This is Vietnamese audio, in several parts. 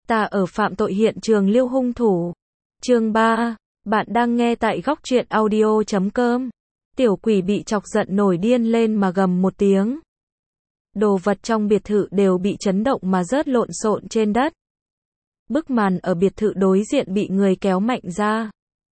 Ta ở phạm tội hiện trường lưu hung thủ. Chương 3. Bạn đang nghe tại góc truyện audio.com. Tiểu quỷ bị chọc giận nổi điên lên mà gầm một tiếng. Đồ vật trong biệt thự đều bị chấn động mà rớt lộn xộn trên đất. Bức màn ở biệt thự đối diện bị người kéo mạnh ra.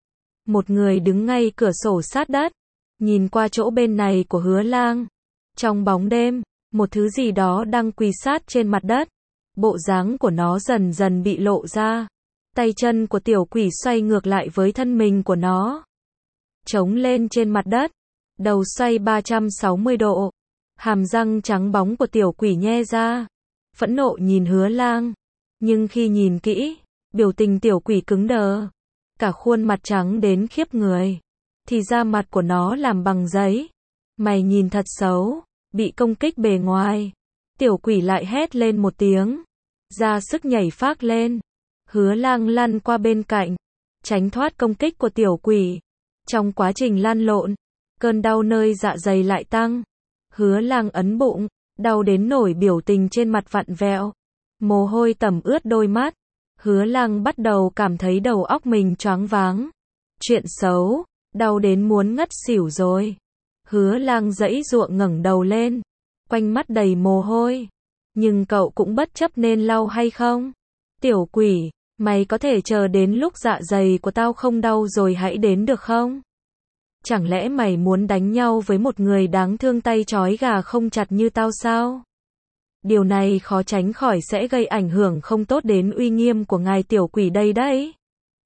Một người đứng ngay cửa sổ sát đất, nhìn qua chỗ bên này của Hứa Lang. Trong bóng đêm, một thứ gì đó đang quỳ sát trên mặt đất. Bộ dáng của nó dần dần bị lộ ra. Tay chân của tiểu quỷ xoay ngược lại với thân mình của nó. Trống lên trên mặt đất. Đầu xoay 360 độ. Hàm răng trắng bóng của tiểu quỷ nhe ra. Phẫn nộ nhìn Hứa Lang. Nhưng khi nhìn kỹ, biểu tình tiểu quỷ cứng đờ. Cả khuôn mặt trắng đến khiếp người. Thì da mặt của nó làm bằng giấy. Mày nhìn thật xấu. Bị công kích bề ngoài. Tiểu quỷ lại hét lên một tiếng. Ra sức nhảy phác lên. Hứa Lang lăn qua bên cạnh. Tránh thoát công kích của tiểu quỷ. Trong quá trình lăn lộn, cơn đau nơi dạ dày lại tăng. Hứa Lang ấn bụng. Đau đến nổi biểu tình trên mặt vặn vẹo. Mồ hôi tẩm ướt đôi mắt. Hứa Lang bắt đầu cảm thấy đầu óc mình choáng váng. Chuyện xấu. Đau đến muốn ngất xỉu rồi. Hứa Lang giãy giụa ngẩng đầu lên. Quanh mắt đầy mồ hôi. Nhưng cậu cũng bất chấp nên lau hay không? Tiểu quỷ, mày có thể chờ đến lúc dạ dày của tao không đau rồi hãy đến được không? Chẳng lẽ mày muốn đánh nhau với một người đáng thương tay trói gà không chặt như tao sao? Điều này khó tránh khỏi sẽ gây ảnh hưởng không tốt đến uy nghiêm của ngài tiểu quỷ đây đấy.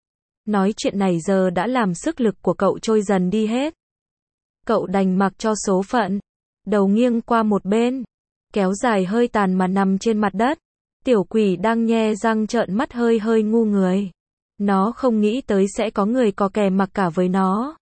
Nói chuyện này giờ đã làm sức lực của cậu trôi dần đi hết. Cậu đành mặc cho số phận. Đầu nghiêng qua một bên. Kéo dài hơi tàn mà nằm trên mặt đất. Tiểu quỷ đang nhe răng trợn mắt hơi hơi ngu người. Nó không nghĩ tới sẽ có người có kè mặc cả với nó.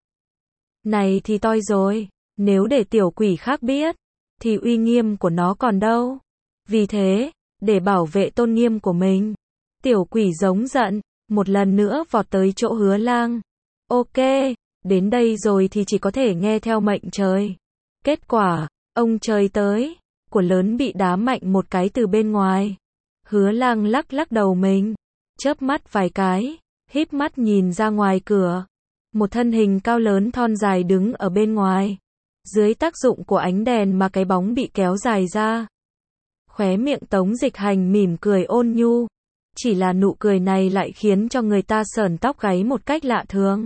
Này thì toi rồi. Nếu để tiểu quỷ khác biết, thì uy nghiêm của nó còn đâu. Vì thế, để bảo vệ tôn nghiêm của mình, tiểu quỷ giống giận, một lần nữa vọt tới chỗ Hứa Lang. Ok, đến đây rồi thì chỉ có thể nghe theo mệnh trời. Kết quả, ông trời tới, của lớn bị đá mạnh một cái từ bên ngoài. Hứa Lang lắc lắc đầu mình, chớp mắt vài cái, híp mắt nhìn ra ngoài cửa. Một thân hình cao lớn thon dài đứng ở bên ngoài. Dưới tác dụng của ánh đèn mà cái bóng bị kéo dài ra. Khóe miệng Tống Dịch Hành mỉm cười ôn nhu. Chỉ là nụ cười này lại khiến cho người ta sởn tóc gáy một cách lạ thường.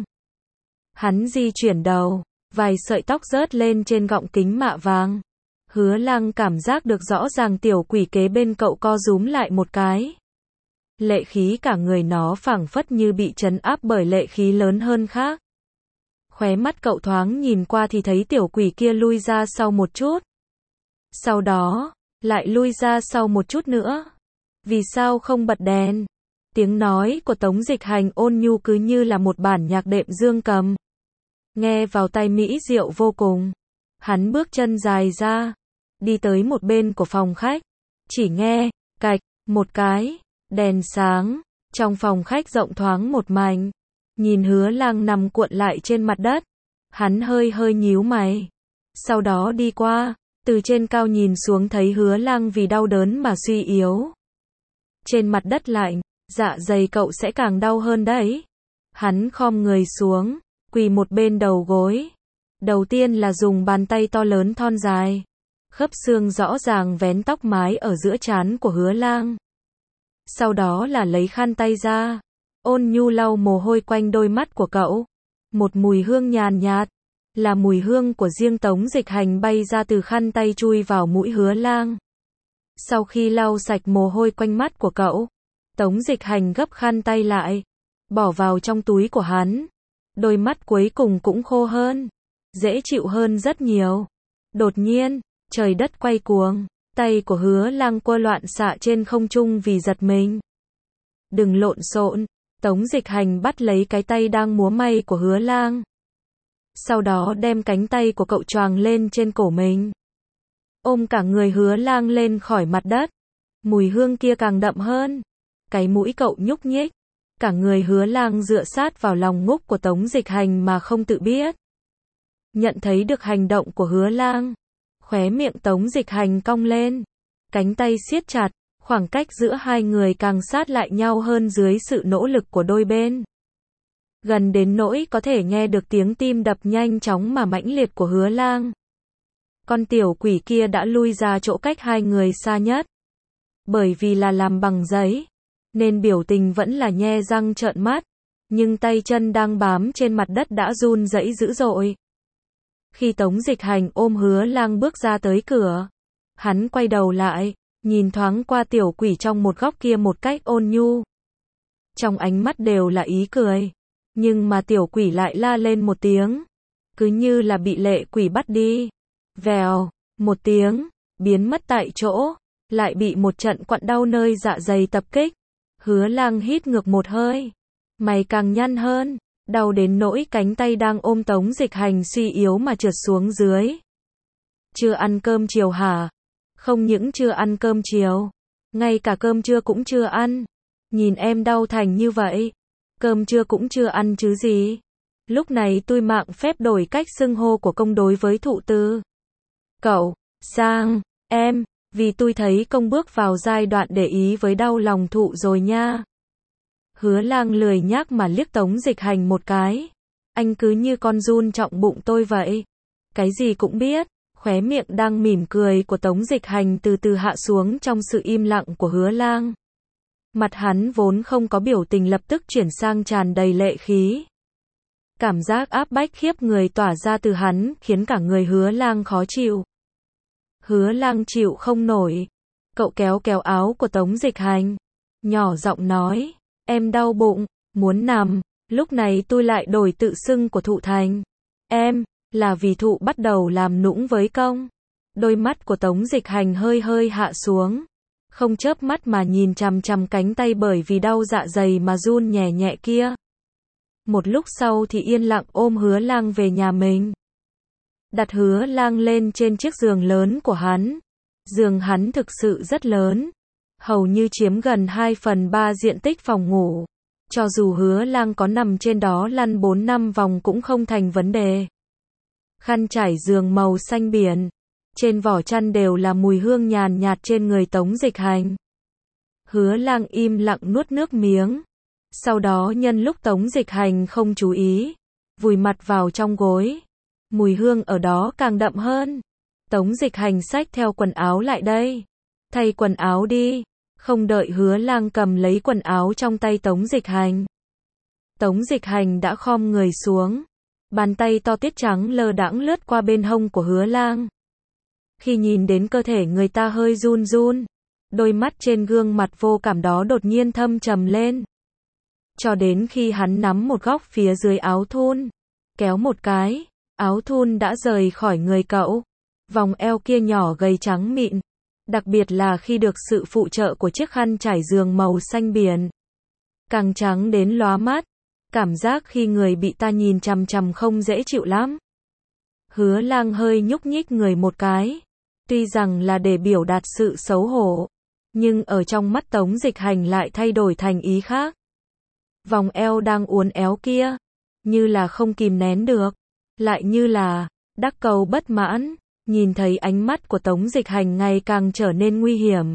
Hắn di chuyển đầu, vài sợi tóc rớt lên trên gọng kính mạ vàng. Hứa Lang cảm giác được rõ ràng tiểu quỷ kế bên cậu co rúm lại một cái. Lệ khí cả người nó phảng phất như bị trấn áp bởi lệ khí lớn hơn khác. Khóe mắt cậu thoáng nhìn qua thì thấy tiểu quỷ kia lui ra sau một chút. Sau đó, lại lui ra sau một chút nữa. Vì sao không bật đèn? Tiếng nói của Tống Dịch Hành ôn nhu cứ như là một bản nhạc đệm dương cầm. Nghe vào tai mỹ diệu vô cùng. Hắn bước chân dài ra, đi tới một bên của phòng khách. Chỉ nghe, cạch, một cái, đèn sáng, trong phòng khách rộng thoáng một mảnh. Nhìn Hứa Lang nằm cuộn lại trên mặt đất. Hắn hơi hơi nhíu mày. Sau đó đi qua, từ trên cao nhìn xuống thấy Hứa Lang vì đau đớn mà suy yếu. Trên mặt đất lạnh, dạ dày cậu sẽ càng đau hơn đấy. Hắn khom người xuống, quỳ một bên đầu gối. Đầu tiên là dùng bàn tay to lớn thon dài. Khớp xương rõ ràng vén tóc mái ở giữa trán của Hứa Lang. Sau đó là lấy khăn tay ra. Ôn nhu lau mồ hôi quanh đôi mắt của cậu. Một mùi hương nhàn nhạt. Là mùi hương của riêng Tống Dịch Hành bay ra từ khăn tay chui vào mũi Hứa Lang. Sau khi lau sạch mồ hôi quanh mắt của cậu, Tống Dịch Hành gấp khăn tay lại. Bỏ vào trong túi của hắn. Đôi mắt cuối cùng cũng khô hơn. Dễ chịu hơn rất nhiều. Đột nhiên, trời đất quay cuồng. Tay của Hứa Lang quơ loạn xạ trên không trung vì giật mình. Đừng lộn xộn. Tống Dịch Hành bắt lấy cái tay đang múa may của Hứa Lang. Sau đó đem cánh tay của cậu choàng lên trên cổ mình. Ôm cả người Hứa Lang lên khỏi mặt đất. Mùi hương kia càng đậm hơn. Cái mũi cậu nhúc nhích. Cả người Hứa Lang dựa sát vào lòng ngúc của Tống Dịch Hành mà không tự biết. Nhận thấy được hành động của Hứa Lang. Khóe miệng Tống Dịch Hành cong lên. Cánh tay siết chặt. Khoảng cách giữa hai người càng sát lại nhau hơn dưới sự nỗ lực của đôi bên. Gần đến nỗi có thể nghe được tiếng tim đập nhanh chóng mà mãnh liệt của Hứa Lang. Con tiểu quỷ kia đã lui ra chỗ cách hai người xa nhất. Bởi vì là làm bằng giấy, nên biểu tình vẫn là nhe răng trợn mắt, nhưng tay chân đang bám trên mặt đất đã run rẩy dữ dội. Khi Tống Dịch Hành ôm Hứa Lang bước ra tới cửa, hắn quay đầu lại, nhìn thoáng qua tiểu quỷ trong một góc kia một cách ôn nhu. Trong ánh mắt đều là ý cười, nhưng mà tiểu quỷ lại la lên một tiếng, cứ như là bị lệ quỷ bắt đi. Vèo, một tiếng, biến mất tại chỗ, lại bị một trận quặn đau nơi dạ dày tập kích. Hứa Lang hít ngược một hơi, mày càng nhăn hơn, đau đến nỗi cánh tay đang ôm Tống Dịch Hành suy yếu mà trượt xuống dưới. Chưa ăn cơm chiều hả? Không những chưa ăn cơm chiều, ngay cả cơm trưa cũng chưa ăn. Nhìn em đau thành như vậy, cơm trưa cũng chưa ăn chứ gì. Lúc này tôi mạng phép đổi cách xưng hô của công đối với thụ tư. Cậu, sang, em, vì tôi thấy công bước vào giai đoạn để ý với đau lòng thụ rồi nha. Hứa Lang lười nhác mà liếc Tống Dịch Hành một cái. Anh cứ như con giun trọng bụng tôi vậy. Cái gì cũng biết. Khóe miệng đang mỉm cười của Tống Dịch Hành từ từ hạ xuống trong sự im lặng của Hứa Lang. Mặt hắn vốn không có biểu tình lập tức chuyển sang tràn đầy lệ khí. Cảm giác áp bách khiếp người tỏa ra từ hắn khiến cả người Hứa Lang khó chịu. Hứa Lang chịu không nổi. Cậu kéo kéo áo của Tống Dịch Hành, nhỏ giọng nói, em đau bụng, muốn nằm. Lúc này tôi lại đổi tự xưng của thụ thành. Em, là vì thụ bắt đầu làm nũng với công. Đôi mắt của Tống Dịch Hành hơi hơi hạ xuống, không chớp mắt mà nhìn chằm chằm cánh tay bởi vì đau dạ dày mà run nhẹ nhẹ kia. Một lúc sau thì yên lặng ôm Hứa Lang về nhà mình. Đặt Hứa Lang lên trên chiếc giường lớn của hắn. Giường hắn thực sự rất lớn, hầu như chiếm gần 2/3 diện tích phòng ngủ. Cho dù Hứa Lang có nằm trên đó lăn 4-5 vòng cũng không thành vấn đề. Khăn trải giường màu xanh biển, trên vỏ chăn đều là mùi hương nhàn nhạt trên người Tống Dịch Hành. Hứa Lang im lặng nuốt nước miếng. Sau đó nhân lúc Tống Dịch Hành không chú ý, vùi mặt vào trong gối. Mùi hương ở đó càng đậm hơn. Tống Dịch Hành xách theo quần áo lại đây. Thay quần áo đi. Không đợi Hứa Lang cầm lấy quần áo trong tay Tống Dịch Hành. Tống Dịch Hành đã khom người xuống. Bàn tay to tiết trắng lơ đãng lướt qua bên hông của Hứa Lang. Khi nhìn đến cơ thể người ta hơi run run, đôi mắt trên gương mặt vô cảm đó đột nhiên thâm trầm lên. Cho đến khi hắn nắm một góc phía dưới áo thun, kéo một cái, áo thun đã rời khỏi người cậu. Vòng eo kia nhỏ gầy trắng mịn, đặc biệt là khi được sự phụ trợ của chiếc khăn trải giường màu xanh biển, càng trắng đến lóa mắt. Cảm giác khi người bị ta nhìn chằm chằm không dễ chịu lắm. Hứa Lang hơi nhúc nhích người một cái, tuy rằng là để biểu đạt sự xấu hổ, nhưng ở trong mắt Tống Dịch Hành lại thay đổi thành ý khác. Vòng eo đang uốn éo kia, như là không kìm nén được, lại như là đắc cầu bất mãn, nhìn thấy ánh mắt của Tống Dịch Hành ngày càng trở nên nguy hiểm.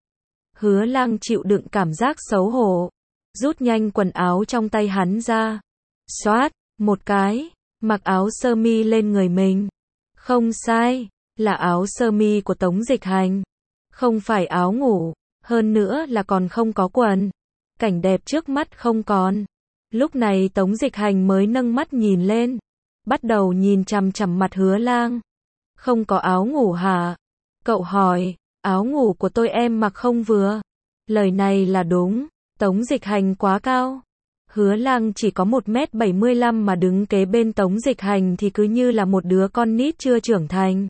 Hứa Lang chịu đựng cảm giác xấu hổ, rút nhanh quần áo trong tay hắn ra, xoát một cái, mặc áo sơ mi lên người mình. Không sai, là áo sơ mi của Tống Dịch Hành, không phải áo ngủ, hơn nữa là còn không có quần. Cảnh đẹp trước mắt không còn. Lúc này Tống Dịch Hành mới nâng mắt nhìn lên, bắt đầu nhìn chằm chằm mặt Hứa Lang. Không có áo ngủ hả? Cậu hỏi, áo ngủ của tôi em mặc không vừa. Lời này là đúng, Tống Dịch Hành quá cao. Hứa Lang chỉ có 1m75 mà đứng kế bên Tống Dịch Hành thì cứ như là một đứa con nít chưa trưởng thành.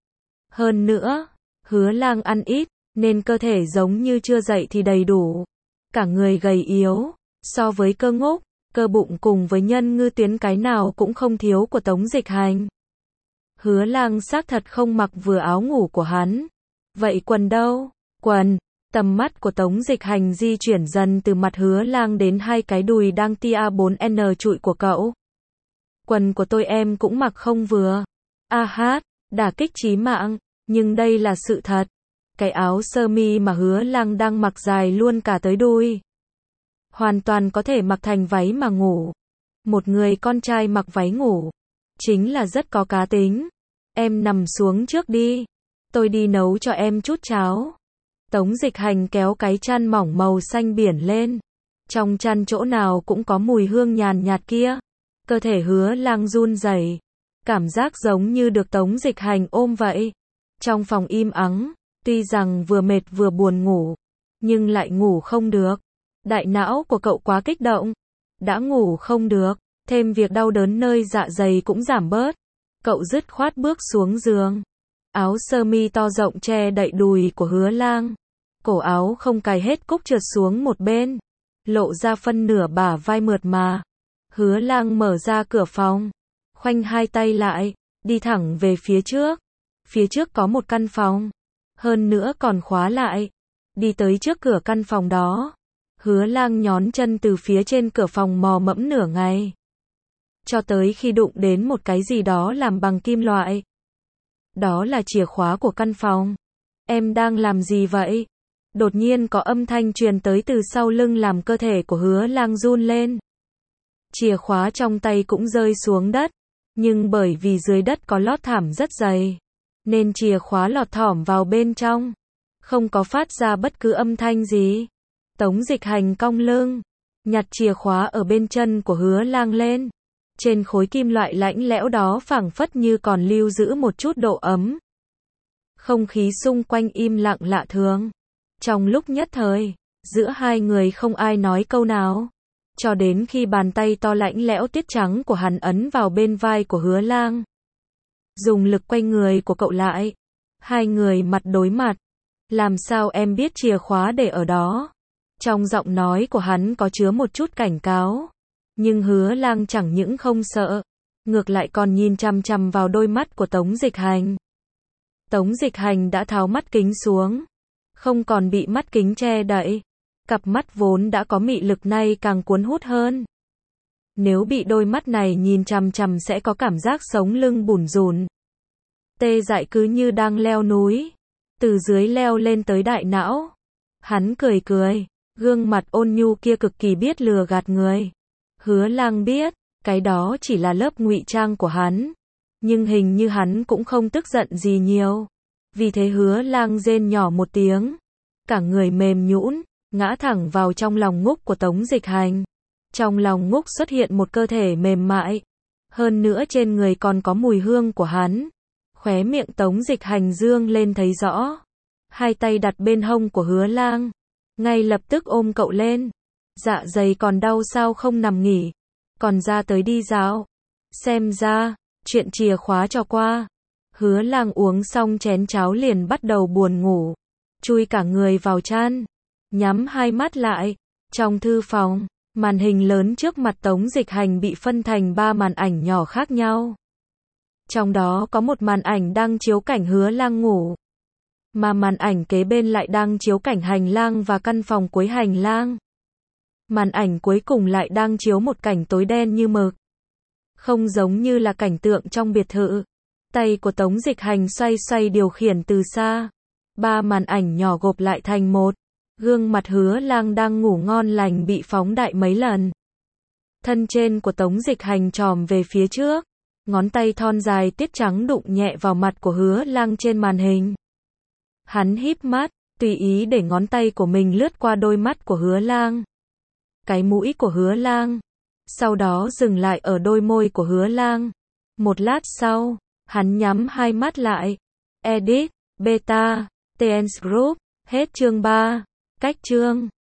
Hơn nữa, Hứa Lang ăn ít, nên cơ thể giống như chưa dậy thì đầy đủ. Cả người gầy yếu, so với cơ ngốc, cơ bụng cùng với nhân ngư tuyến cái nào cũng không thiếu của Tống Dịch Hành. Hứa Lang xác thật không mặc vừa áo ngủ của hắn. Vậy quần đâu? Quần. Tầm mắt của Tống Dịch Hành di chuyển dần từ mặt Hứa Lang đến hai cái đùi đang tia 4N trụi của cậu. Quần của tôi em cũng mặc không vừa. A hát, đả kích chí mạng, nhưng đây là sự thật. cái áo sơ mi mà Hứa Lang đang mặc dài luôn cả tới đùi. Hoàn toàn có thể mặc thành váy mà ngủ. Một người con trai mặc váy ngủ, chính là rất có cá tính. Em nằm xuống trước đi. Tôi đi nấu cho em chút cháo. Tống Dịch Hành kéo cái chăn mỏng màu xanh biển lên. Trong chăn chỗ nào cũng có mùi hương nhàn nhạt kia. Cơ thể Hứa Lang run rẩy, cảm giác giống như được Tống Dịch Hành ôm vậy. Trong phòng im ắng, tuy rằng vừa mệt vừa buồn ngủ, nhưng lại ngủ không được. Đại não của cậu quá kích động. Đã ngủ không được, thêm việc đau đớn nơi dạ dày cũng giảm bớt. Cậu dứt khoát bước xuống giường. Áo sơ mi to rộng che đậy đùi của Hứa Lang. Cổ áo không cài hết cúc trượt xuống một bên, lộ ra phân nửa bả vai mượt mà. Hứa Lang mở ra cửa phòng, khoanh hai tay lại, đi thẳng về phía trước. Phía trước có một căn phòng, hơn nữa còn khóa lại. Đi tới trước cửa căn phòng đó, Hứa Lang nhón chân từ phía trên cửa phòng mò mẫm nửa ngày, cho tới khi đụng đến một cái gì đó làm bằng kim loại. Đó là chìa khóa của căn phòng. Em đang làm gì vậy? Đột nhiên có âm thanh truyền tới từ sau lưng làm cơ thể của Hứa Lang run lên. Chìa khóa trong tay cũng rơi xuống đất, nhưng bởi vì dưới đất có lót thảm rất dày, nên chìa khóa lọt thỏm vào bên trong, không có phát ra bất cứ âm thanh gì. Tống Dịch Hành cong lưng, nhặt chìa khóa ở bên chân của Hứa Lang lên. Trên khối kim loại lạnh lẽo đó phảng phất như còn lưu giữ một chút độ ấm. Không khí xung quanh im lặng lạ thường. Trong lúc nhất thời, giữa hai người không ai nói câu nào, cho đến khi bàn tay to lạnh lẽo tiết trắng của hắn ấn vào bên vai của Hứa Lang. Dùng lực quay người của cậu lại. Hai người mặt đối mặt. Làm sao em biết chìa khóa để ở đó? Trong giọng nói của hắn có chứa một chút cảnh cáo. Nhưng Hứa Lang chẳng những không sợ, ngược lại còn nhìn chằm chằm vào đôi mắt của Tống Dịch Hành. Tống Dịch Hành đã tháo mắt kính xuống, không còn bị mắt kính che đậy. Cặp mắt vốn đã có mị lực nay càng cuốn hút hơn. Nếu bị đôi mắt này nhìn chằm chằm sẽ có cảm giác sống lưng bủn rủn. Tê dại cứ như đang leo núi, từ dưới leo lên tới đại não. Hắn cười cười, gương mặt ôn nhu kia cực kỳ biết lừa gạt người. Hứa Lang biết, cái đó chỉ là lớp ngụy trang của hắn. Nhưng hình như hắn cũng không tức giận gì nhiều. Vì thế Hứa Lang rên nhỏ một tiếng. Cả người mềm nhũn, ngã thẳng vào trong lòng ngúc của Tống Dịch Hành. Trong lòng ngúc xuất hiện một cơ thể mềm mại. Hơn nữa trên người còn có mùi hương của hắn. Khóe miệng Tống Dịch Hành dương lên thấy rõ. Hai tay đặt bên hông của Hứa Lang. Ngay lập tức ôm cậu lên. Dạ dày còn đau sao không nằm nghỉ. Còn ra tới đi dạo. Xem ra, chuyện chìa khóa cho qua. Hứa Lang uống xong chén cháo liền bắt đầu buồn ngủ. Chui cả người vào chăn. Nhắm hai mắt lại. Trong thư phòng, màn hình lớn trước mặt Tống Dịch Hành bị phân thành 3 màn ảnh nhỏ khác nhau. Trong đó có một màn ảnh đang chiếu cảnh Hứa Lang ngủ. Mà màn ảnh kế bên lại đang chiếu cảnh hành lang và căn phòng cuối hành lang. Màn ảnh cuối cùng lại đang chiếu một cảnh tối đen như mực. Không giống như là cảnh tượng trong biệt thự. Tay của Tống Dịch Hành xoay xoay điều khiển từ xa. 3 màn ảnh nhỏ gộp lại thành một. Gương mặt Hứa Lang đang ngủ ngon lành bị phóng đại mấy lần. Thân trên của Tống Dịch Hành tròm về phía trước. Ngón tay thon dài tiết trắng đụng nhẹ vào mặt của Hứa Lang trên màn hình. Hắn híp mắt, tùy ý để ngón tay của mình lướt qua đôi mắt của Hứa Lang. Cái mũi của Hứa Lang. Sau đó dừng lại ở đôi môi của Hứa Lang. Một lát sau, hắn nhắm hai mắt lại. Edit, Beta, TN Group, hết chương 3. Cách chương.